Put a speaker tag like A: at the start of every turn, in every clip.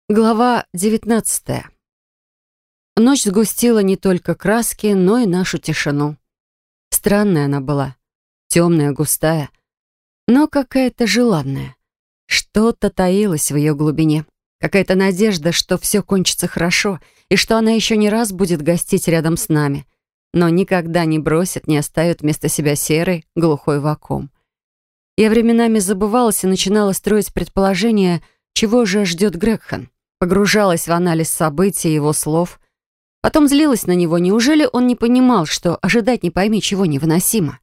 A: Глава 19. Ночь сгустила не только краски, но и нашу тишину. Странная она была, темная, густая, но какая-то желанная. Что-то таилось в ее глубине, какая-то надежда, что все кончится хорошо, и что она еще не раз будет гостить рядом с нами, но никогда не бросит, не оставит вместо себя серый, глухой вакуум. Я временами забывалась и начинала строить предположение, чего же ждет Грегхан. Погружалась в анализ событий, его слов. Потом злилась на него. Неужели он не понимал, что ожидать не пойми чего невыносимо?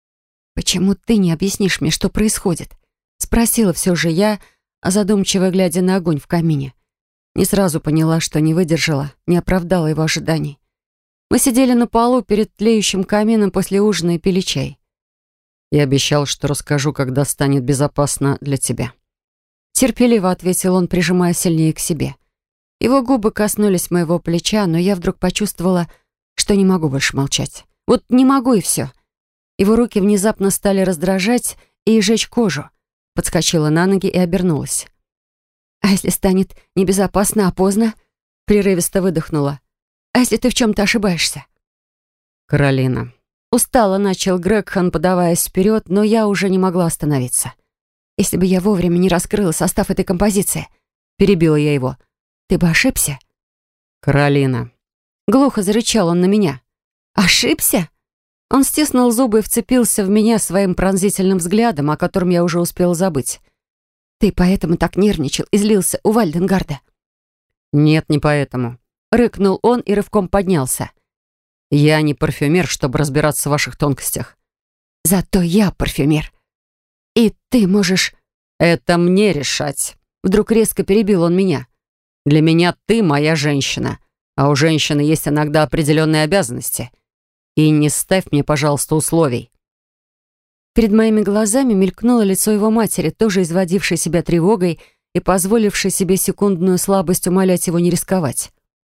A: «Почему ты не объяснишь мне, что происходит?» Спросила все же я, задумчиво глядя на огонь в камине. Не сразу поняла, что не выдержала, не оправдала его ожиданий. Мы сидели на полу перед тлеющим камином после ужина и пили чай.
B: «Я обещал, что расскажу, когда станет безопасно для тебя».
A: Терпеливо ответил он, прижимая сильнее к себе. Его губы коснулись моего плеча, но я вдруг почувствовала, что не могу больше молчать. Вот не могу и все. Его руки внезапно стали раздражать и жечь кожу. Подскочила на ноги и обернулась. «А если станет небезопасно, а поздно?» Прерывисто выдохнула. «А если ты в чем-то ошибаешься?»
B: «Каролина».
A: Устало начал Грегхан, подаваясь вперед, но я уже не могла остановиться. «Если бы я вовремя не раскрыла состав этой композиции», перебила я его, «ты бы ошибся?»
B: «Каролина».
A: Глухо зарычал он на меня. «Ошибся?» Он стиснул зубы и вцепился в меня своим пронзительным взглядом, о котором я уже успела забыть. «Ты поэтому так нервничал и злился у Вальденгарда?»
B: «Нет, не поэтому».
A: Рыкнул он и рывком поднялся.
B: «Я не парфюмер, чтобы разбираться в ваших тонкостях».
A: «Зато я парфюмер. И ты можешь...»
B: «Это мне решать».
A: Вдруг резко перебил он меня.
B: «Для меня ты моя женщина, а у женщины есть иногда определенные обязанности. И не ставь мне, пожалуйста, условий».
A: Перед моими глазами мелькнуло лицо его матери, тоже изводившей себя тревогой и позволившей себе секундную слабость умолять его не рисковать.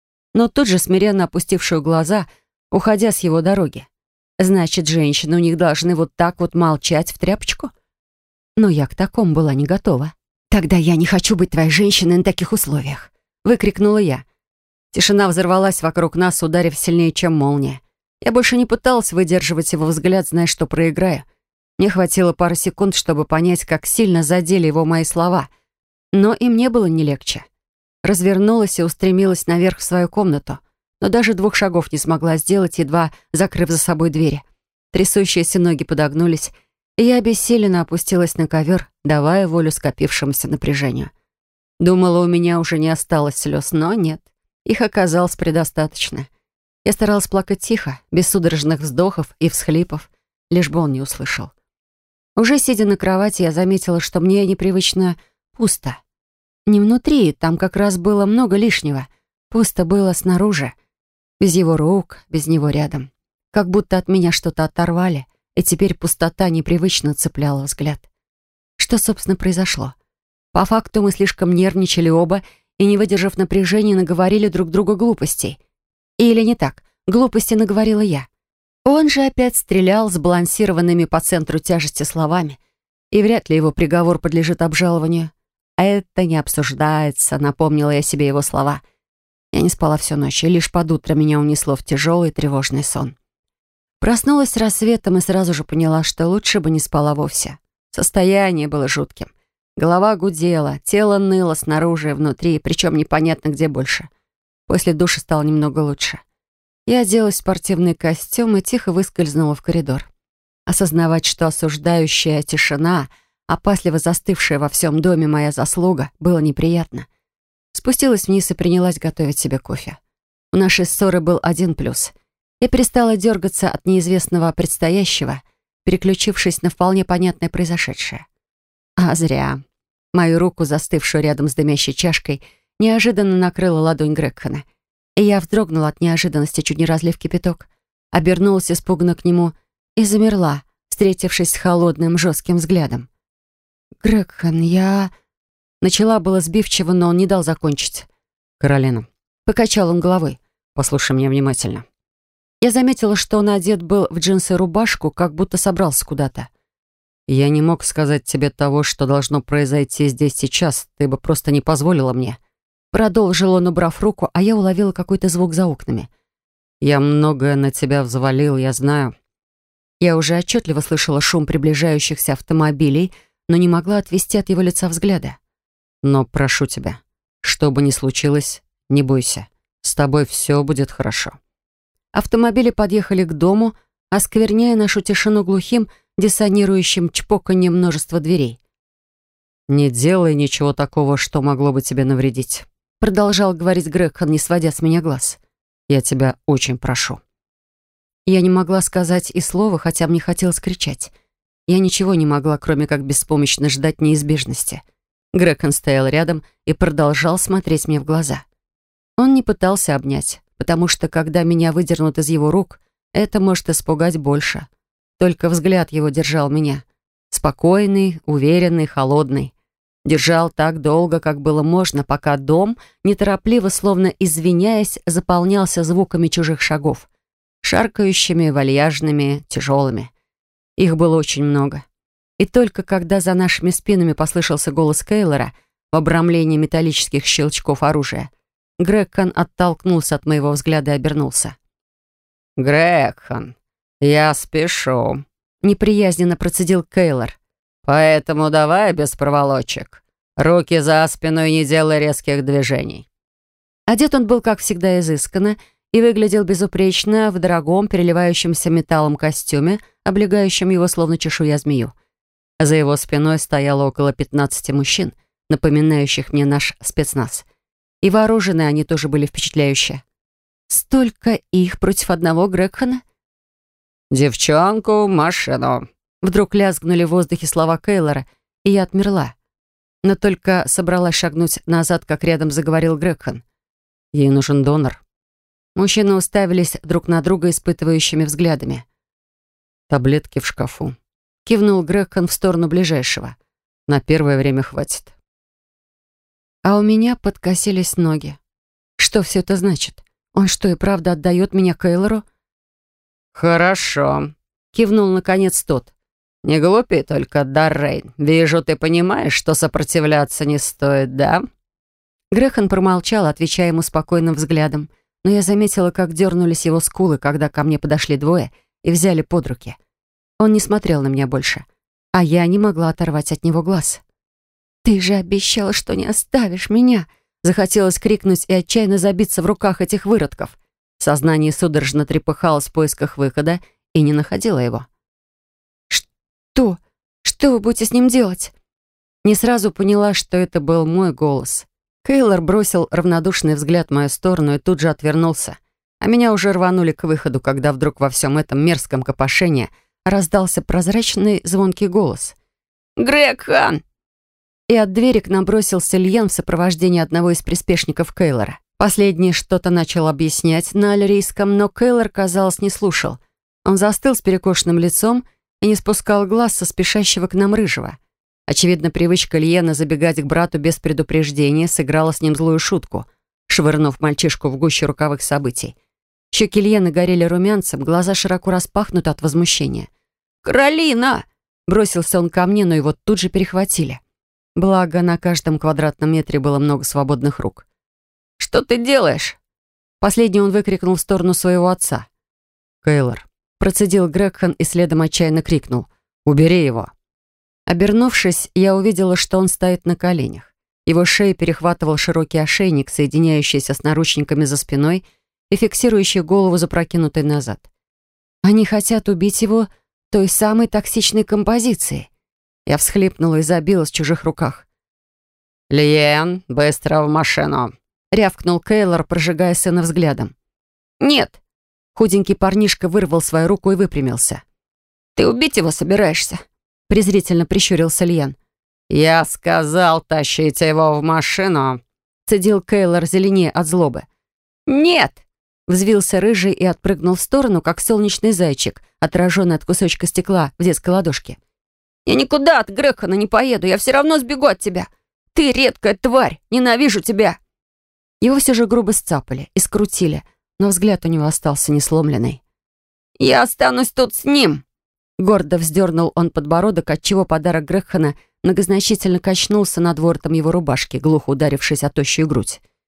A: Но тут же смиренно опустившую глаза, уходя с его дороги. Значит, женщины у них должны вот так вот молчать в тряпочку? Но я к такому была не готова. «Тогда я не хочу быть твоей женщиной на таких условиях», — выкрикнула я. Тишина взорвалась вокруг нас, ударив сильнее, чем молния. Я больше не пыталась выдерживать его взгляд, зная, что проиграю. Мне хватило пары секунд, чтобы понять, как сильно задели его мои слова. Но и мне было не легче. Развернулась и устремилась наверх в свою комнату, но даже 2 шагов не смогла сделать, едва закрыв за собой двери. Трясущиеся ноги подогнулись, и я обессиленно опустилась на ковер, давая волю скопившемуся напряжению. Думала, у меня уже не осталось слез, но нет, их оказалось предостаточно. Я старалась плакать тихо, без судорожных вздохов и всхлипов, лишь бы он не услышал. Уже сидя на кровати, я заметила, что мне непривычно пусто. Не внутри, там как раз было много лишнего. Пусто было снаружи. Без его рук, без него рядом. Как будто от меня что-то оторвали, и теперь пустота непривычно цепляла взгляд. Что, собственно, произошло? По факту мы слишком нервничали оба и, не выдержав напряжения, наговорили друг другу глупостей. Или не так, глупости наговорила я. Он же опять стрелял сбалансированными по центру тяжести словами, и вряд ли его приговор подлежит обжалованию. «А это не обсуждается», — напомнила я себе его слова. Я не спала всю ночь, и лишь под утро меня унесло в тяжелый тревожный сон. Проснулась с рассветом и сразу же поняла, что лучше бы не спала вовсе. Состояние было жутким. Голова гудела, тело ныло снаружи и внутри, причем непонятно где больше. После душа стало немного лучше. Я оделась в спортивный костюм и тихо выскользнула в коридор. Осознавать, что осуждающая тишина, опасливо застывшая во всем доме моя заслуга, было неприятно. Спустилась вниз и принялась готовить себе кофе. У нашей ссоры был один плюс. Я перестала дергаться от неизвестного предстоящего, переключившись на вполне понятное произошедшее. А зря. Мою руку, застывшую рядом с дымящей чашкой, неожиданно накрыла ладонь Грегхана, и я вздрогнула от неожиданности, чуть не разлив кипяток, обернулась испуганно к нему и замерла, встретившись с холодным, жестким взглядом. «Грегхан, я...» Начала было сбивчиво, но он не дал закончить.
B: «Каролина».
A: Покачал он головой.
B: «Послушай меня внимательно».
A: Я заметила, что он одет был в джинсы и рубашку, как будто собрался куда-то.
B: «Я не мог сказать тебе того, что должно произойти здесь сейчас. Ты бы просто не позволила мне».
A: Продолжил он, убрав руку, а я уловила какой-то звук за окнами.
B: «Я многое на тебя взвалил, я знаю».
A: Я уже отчетливо слышала шум приближающихся автомобилей, но не могла отвести от его лица взгляда.
B: «Но прошу тебя, что бы ни случилось, не бойся. С тобой все будет хорошо».
A: Автомобили подъехали к дому, оскверняя нашу тишину глухим, диссонирующим чпоканьем множества дверей.
B: «Не делай ничего такого, что могло бы тебе навредить»,
A: продолжал говорить Грегсон, не сводя с меня глаз.
B: «Я тебя очень прошу».
A: Я не могла сказать и слова, хотя мне хотелось кричать. Я ничего не могла, кроме как беспомощно ждать неизбежности. Грегсон стоял рядом и продолжал смотреть мне в глаза. Он не пытался обнять, потому что, когда меня выдернут из его рук, это может испугать больше. Только взгляд его держал меня. Спокойный, уверенный, холодный. Держал так долго, как было можно, пока дом, неторопливо, словно извиняясь, заполнялся звуками чужих шагов. Шаркающими, вальяжными, тяжелыми. Их было очень много. И только когда за нашими спинами послышался голос Кейлора в обрамлении металлических щелчков оружия, Грегсон оттолкнулся от моего взгляда и обернулся.
B: «Грегсон, я спешу»,
A: — неприязненно процедил Кейлор.
B: «Поэтому давай без проволочек. Руки за спину и не делай резких движений».
A: Одет он был, как всегда, изысканно и выглядел безупречно в дорогом, переливающемся металлом костюме, облегающем его словно чешуя змею. За его спиной стояло около 15 мужчин, напоминающих мне наш спецназ. И вооружены они тоже были впечатляющие. Столько их против одного Грегсона?
B: «Девчонку в машину!»
A: Вдруг лязгнули в воздухе слова Кейлора, и я отмерла. Но только собралась шагнуть назад, как рядом заговорил Грегсон.
B: «Ей нужен донор».
A: Мужчины уставились друг на друга испытывающими взглядами.
B: «Таблетки в шкафу»,
A: — кивнул Грегсон в сторону ближайшего.
B: «На первое время хватит».
A: А у меня подкосились ноги. Что все это значит? Он что, и правда отдает меня Кейлору?
B: «Хорошо», —
A: кивнул наконец тот.
B: «Не глупи только, Даррейн. Вижу, ты понимаешь, что сопротивляться не стоит, да?»
A: Грегсон промолчал, отвечая ему спокойным взглядом, но я заметила, как дернулись его скулы, когда ко мне подошли двое и взяли под руки. Он не смотрел на меня больше, а я не могла оторвать от него глаз. «Ты же обещала, что не оставишь меня!» Захотелось крикнуть и отчаянно забиться в руках этих выродков. Сознание судорожно трепыхалось в поисках выхода и не находило его. «Что? Что вы будете с ним делать?» Не сразу поняла, что это был мой голос. Кейлор бросил равнодушный взгляд в мою сторону и тут же отвернулся. А меня уже рванули к выходу, когда вдруг во всем этом мерзком копошении раздался прозрачный звонкий голос.
B: «Грегсон!»
A: И от двери к нам бросился Льен в сопровождении одного из приспешников Кейлора. Последний что-то начал объяснять на альрийском, но Кейлор, казалось, не слушал. Он застыл с перекошенным лицом и не спускал глаз со спешащего к нам рыжего. Очевидно, привычка Льена забегать к брату без предупреждения сыграла с ним злую шутку, швырнув мальчишку в гуще роковых событий. Щеки Льена горели румянцем, глаза широко распахнуты от возмущения. «Каролина!» — бросился он ко мне, но его тут же перехватили. Благо, на каждом квадратном метре было много свободных рук.
B: «Что ты делаешь?»
A: Последний он выкрикнул в сторону своего отца.
B: «Кейлор»,
A: — процедил Грегсон и следом отчаянно крикнул.
B: «Убери его».
A: Обернувшись, я увидела, что он стоит на коленях. Его шею перехватывал широкий ошейник, соединяющийся с наручниками за спиной и фиксирующий голову запрокинутой назад. Они хотят убить его той самой токсичной композицией. Я всхлипнула и забилась в чужих руках.
B: «Льен, быстро в машину!»
A: — рявкнул Кейлор, прожигая сына взглядом. «Нет!» — худенький парнишка вырвал свою руку и выпрямился. «Ты убить его собираешься?» — презрительно прищурился Льен.
B: «Я сказал, тащите его в машину!»
A: — цедил Кейлор зеленее от злобы. «Нет!» — взвился рыжий и отпрыгнул в сторону, как солнечный зайчик, отраженный от кусочка стекла в детской ладошке. «Я никуда от Грегсона не поеду, я все равно сбегу от тебя! Ты редкая тварь! Ненавижу тебя!» Его все же грубо сцапали и скрутили, но взгляд у него остался несломленный. «Я останусь тут с ним!» Гордо вздернул он подбородок, отчего подарок Грегсона многозначительно качнулся над воротом его рубашки, глухо ударившись о тощую грудь.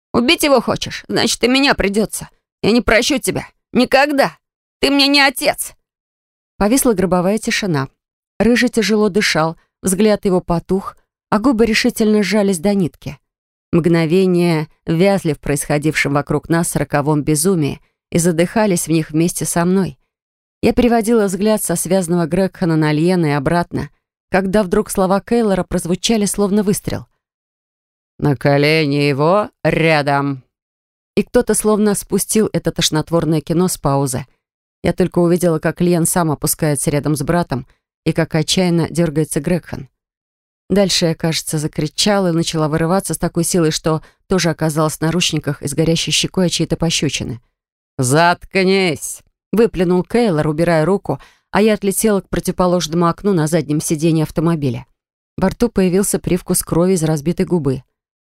A: Убить его хочешь? Значит, и меня придется. Я не прощу тебя. Никогда. Ты мне не отец!» Повисла гробовая тишина. Рыжий тяжело дышал, взгляд его потух, а губы решительно сжались до нитки. Мгновения вязли в происходившем вокруг нас роковом безумии и задыхались в них вместе со мной. Я переводила взгляд со связанного Грегхана на Льена и обратно, когда вдруг слова Кейлора прозвучали словно выстрел.
B: «На колени его рядом!»
A: И кто-то словно спустил это тошнотворное кино с паузы. Я только увидела, как Льен сам опускается рядом с братом и как отчаянно дергается Грегхан. Дальше я, кажется, закричала и начала вырываться с такой силой, что тоже оказалась в наручниках и с горящей щекой от чьей-то пощечины.
B: «Заткнись!»
A: — выплюнул Кейлор, убирая руку, а я отлетела к противоположному окну на заднем сиденье автомобиля. Во рту появился привкус крови из разбитой губы.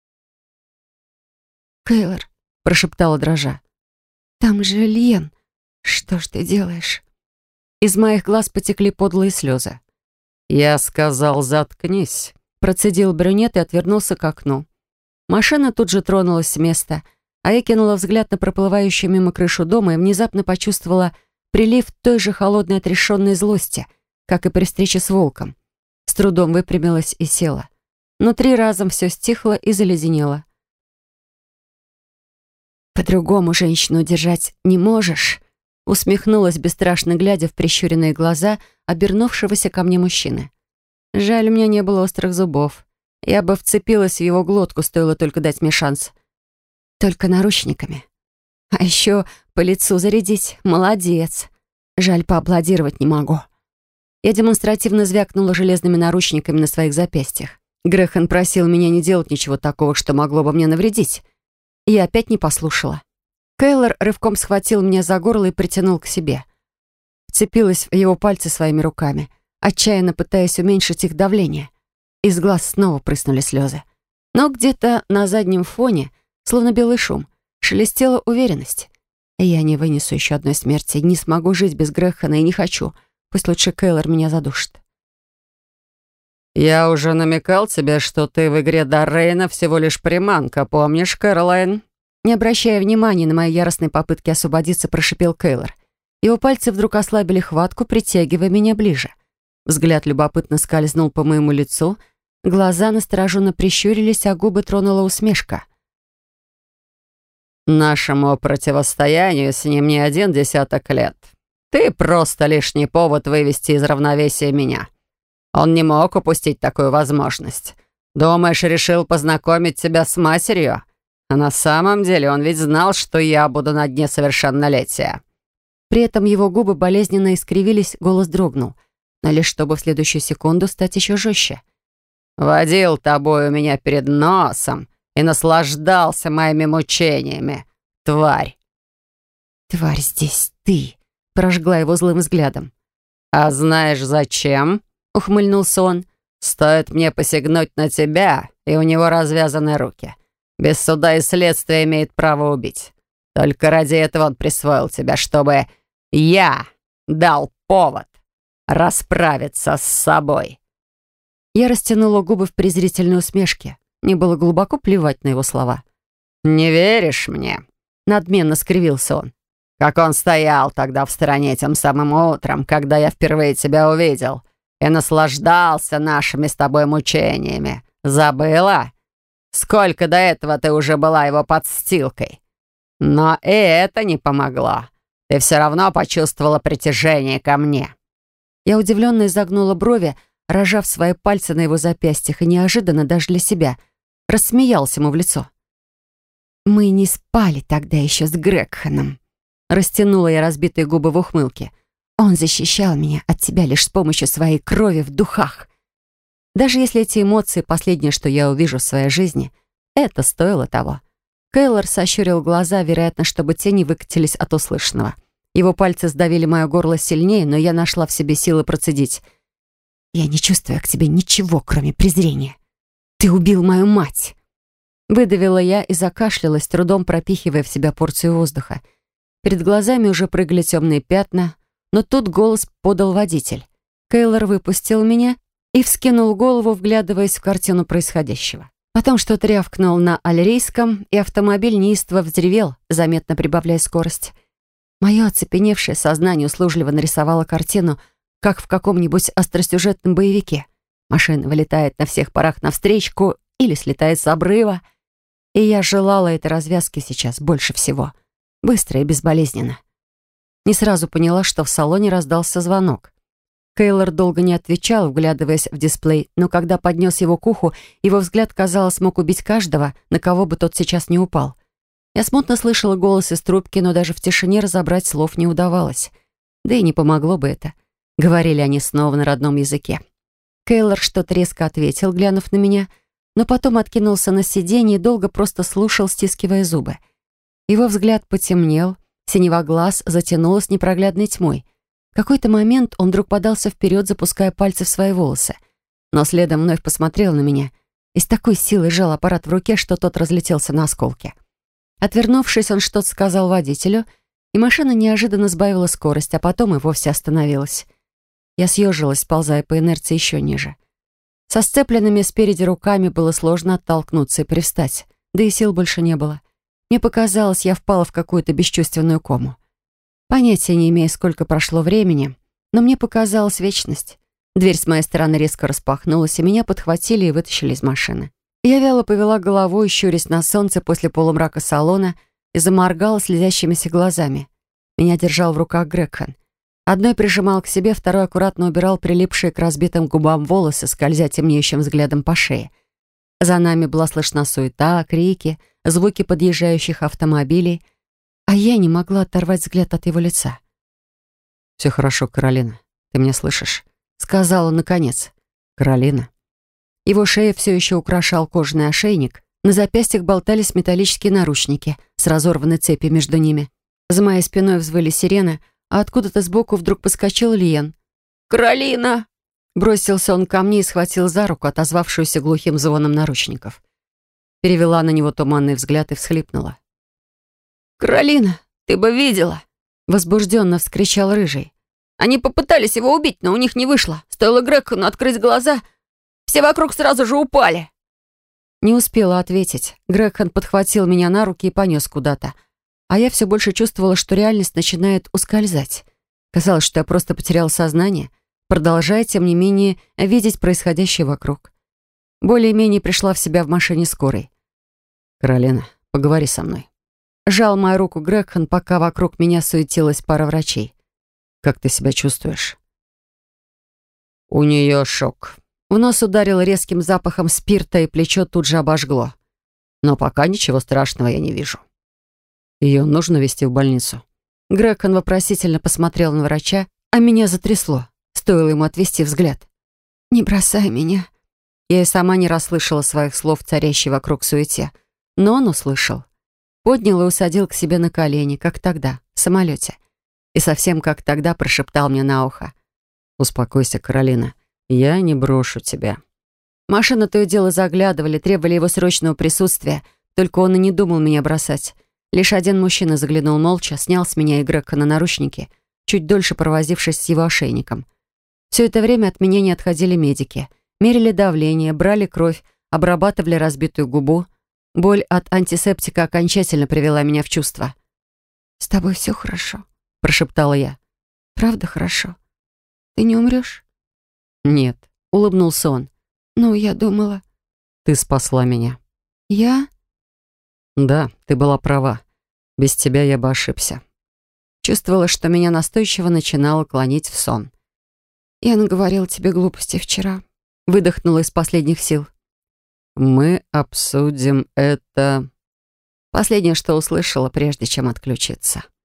A: «Кейлор», — прошептала дрожа, — «там же Льен. Что ж ты делаешь?» Из моих глаз потекли подлые слезы.
B: «Я сказал, заткнись»,
A: — процедил брюнет и отвернулся к окну. Машина тут же тронулась с места, а я кинула взгляд на проплывающую мимо крышу дома и внезапно почувствовала прилив той же холодной отрешенной злости, как и при встрече с волком. С трудом выпрямилась и села. Внутри разом все стихло и заледенело. «По-другому женщину держать не можешь», — усмехнулась, бесстрашно глядя в прищуренные глаза обернувшегося ко мне мужчины. Жаль, у меня не было острых зубов. Я бы вцепилась в его глотку, стоило только дать мне шанс. Только наручниками. А еще по лицу зарядить. Молодец. Жаль, поаплодировать не могу. Я демонстративно звякнула железными наручниками на своих запястьях. Грегхан просил меня не делать ничего такого, что могло бы мне навредить. Я опять не послушала. Кейлор рывком схватил меня за горло и притянул к себе. Вцепилась в его пальцы своими руками, отчаянно пытаясь уменьшить их давление. Из глаз снова прыснули слезы. Но где-то на заднем фоне, словно белый шум, шелестела уверенность. Я не вынесу еще одной смерти, не смогу жить без Грегхана и не хочу. Пусть лучше Кейлор меня задушит.
B: «Я уже намекал тебе, что ты в игре Доррейна всего лишь приманка, помнишь, Кэролайн?»
A: Не обращая внимания на мои яростные попытки освободиться, прошипел Кейлор. Его пальцы вдруг ослабили хватку, притягивая меня ближе. Взгляд любопытно скользнул по моему лицу, глаза настороженно прищурились, а губы тронула усмешка.
B: «Нашему противостоянию с ним не 10 лет. Ты просто лишний повод вывести из равновесия меня. Он не мог упустить такую возможность. Думаешь, решил познакомить тебя с матерью? А на самом деле он ведь знал, что я буду на дне совершеннолетия».
A: При этом его губы болезненно искривились, голос дрогнул, но лишь чтобы в следующую секунду стать еще жестче.
B: «Водил тобой у меня перед носом и наслаждался моими мучениями, тварь!»
A: «Тварь здесь ты!» — прожгла его злым взглядом.
B: «А знаешь, зачем?» — ухмыльнулся он. «Стоит мне посягнуть на тебя, и у него развязаны руки. Без суда и следствия имеет право убить. Только ради этого он присвоил тебя, чтобы я дал повод расправиться с собой».
A: Я растянула губы в презрительной усмешке. Мне было глубоко плевать на его слова.
B: «Не веришь мне?» — надменно скривился он. «Как он стоял тогда в стороне тем самым утром, когда я впервые тебя увидел, и наслаждался нашими с тобой мучениями. Забыла? Сколько до этого ты уже была его подстилкой? Но и это не помогло. Ты все равно почувствовала притяжение ко мне».
A: Я удивленно изогнула брови, рожав свои пальцы на его запястьях, и неожиданно даже для себя рассмеялась ему в лицо. «Мы не спали тогда еще с Грегханом», — растянула я разбитые губы в ухмылке. «Он защищал меня от тебя лишь с помощью своей крови в духах. Даже если эти эмоции — последнее, что я увижу в своей жизни, это стоило того». Кейлор сощурил глаза, вероятно, чтобы те не выкатились от услышанного. Его пальцы сдавили мое горло сильнее, но я нашла в себе силы процедить. «Я не чувствую к тебе ничего, кроме презрения. Ты убил мою мать!» Выдавила я и закашлялась, трудом пропихивая в себя порцию воздуха. Перед глазами уже прыгали темные пятна, но тут голос подал водитель. Кейлор выпустил меня и вскинул голову, вглядываясь в картину происходящего. Потом что-то рявкнул на альрийском, и автомобиль неистово взревел, заметно прибавляя скорость. Мое оцепеневшее сознание услужливо нарисовало картину, как в каком-нибудь остросюжетном боевике. Машина вылетает на всех парах навстречку или слетает с обрыва. И я желала этой развязки сейчас больше всего. Быстро и безболезненно. Не сразу поняла, что в салоне раздался звонок. Кейлор долго не отвечал, вглядываясь в дисплей, но когда поднес его к уху, его взгляд, казалось, мог убить каждого, на кого бы тот сейчас не упал. Я смутно слышала голос из трубки, но даже в тишине разобрать слов не удавалось. Да и не помогло бы это. Говорили они снова на родном языке. Кейлор что-то резко ответил, глянув на меня, но потом откинулся на сиденье и долго просто слушал, стискивая зубы. Его взгляд потемнел, синева глаз затянулась непроглядной тьмой. В какой-то момент он вдруг подался вперед, запуская пальцы в свои волосы. Но следом вновь посмотрел на меня и с такой силой сжал аппарат в руке, что тот разлетелся на осколки. Отвернувшись, он что-то сказал водителю, и машина неожиданно сбавила скорость, а потом и вовсе остановилась. Я съежилась, сползая по инерции еще ниже. Со сцепленными спереди руками было сложно оттолкнуться и привстать, да и сил больше не было. Мне показалось, я впала в какую-то бесчувственную кому. Понятия не имея, сколько прошло времени, но мне показалась вечность. Дверь с моей стороны резко распахнулась, и меня подхватили и вытащили из машины. Я вяло повела головой, щурясь на солнце после полумрака салона, и заморгала слезящимися глазами. Меня держал в руках Грегхан. Одной прижимал к себе, второй аккуратно убирал прилипшие к разбитым губам волосы, скользя темнеющим взглядом по шее. За нами была слышна суета, крики, звуки подъезжающих автомобилей, а я не могла оторвать взгляд от его лица.
B: «Все хорошо, Каролина. Ты меня слышишь?» — сказал он наконец. «Каролина».
A: Его шея все еще украшал кожаный ошейник, на запястьях болтались металлические наручники с разорванной цепью между ними. За моей спиной взвыли сирены, а откуда-то сбоку вдруг подскочил Лиен. «Каролина!» Бросился он ко мне и схватил за руку, отозвавшуюся глухим звоном наручников. Перевела на него туманный взгляд и всхлипнула. «Каролина, ты бы видела!» Возбужденно вскричал Рыжий. «Они попытались его убить, но у них не вышло. Стоило Грегхану открыть глаза, все вокруг сразу же упали». Не успела ответить. Грегхан подхватил меня на руки и понес куда-то. А я все больше чувствовала, что реальность начинает ускользать. Казалось, что я просто потеряла сознание, продолжая, тем не менее, видеть происходящее вокруг. Более-менее пришла в себя в машине скорой.
B: «Каролина, поговори со мной».
A: Жал мою руку Грегхан, пока вокруг меня суетилась пара врачей.
B: «Как ты себя чувствуешь?»
C: «У нее шок».
A: В нос ударил резким запахом спирта, и плечо тут же обожгло.
C: «Но пока ничего страшного я не вижу».
B: «Ее нужно везти в больницу».
A: Грегхан вопросительно посмотрел на врача, а меня затрясло. Стоило ему отвести взгляд. «Не бросай меня». Я и сама не расслышала своих слов, царящей вокруг суете. Но он услышал. Поднял и усадил к себе на колени, как тогда, в самолете. И совсем как тогда прошептал мне на ухо.
B: «Успокойся, Каролина. Я не брошу тебя».
A: Машины то и дело заглядывали, требовали его срочного присутствия, только он и не думал меня бросать. Лишь один мужчина заглянул молча, снял с меня и Грегхана наручники, чуть дольше провозившись с его ошейником. Все это время от меня не отходили медики. Мерили давление, брали кровь, обрабатывали разбитую губу. Боль от антисептика окончательно привела меня в чувство. «С тобой все хорошо», — прошептала я. «Правда хорошо? Ты не умрешь?»
B: «Нет», — улыбнулся он.
A: «Ну, я думала...»
B: «Ты спасла меня».
A: «Я?»
B: «Да, ты была права. Без тебя я бы ошибся».
A: Чувствовала, что меня настойчиво начинало клонить в сон. «Я наговорила тебе глупости вчера», — выдохнула из последних сил.
B: «Мы обсудим это...»
A: Последнее, что услышала, прежде чем отключиться.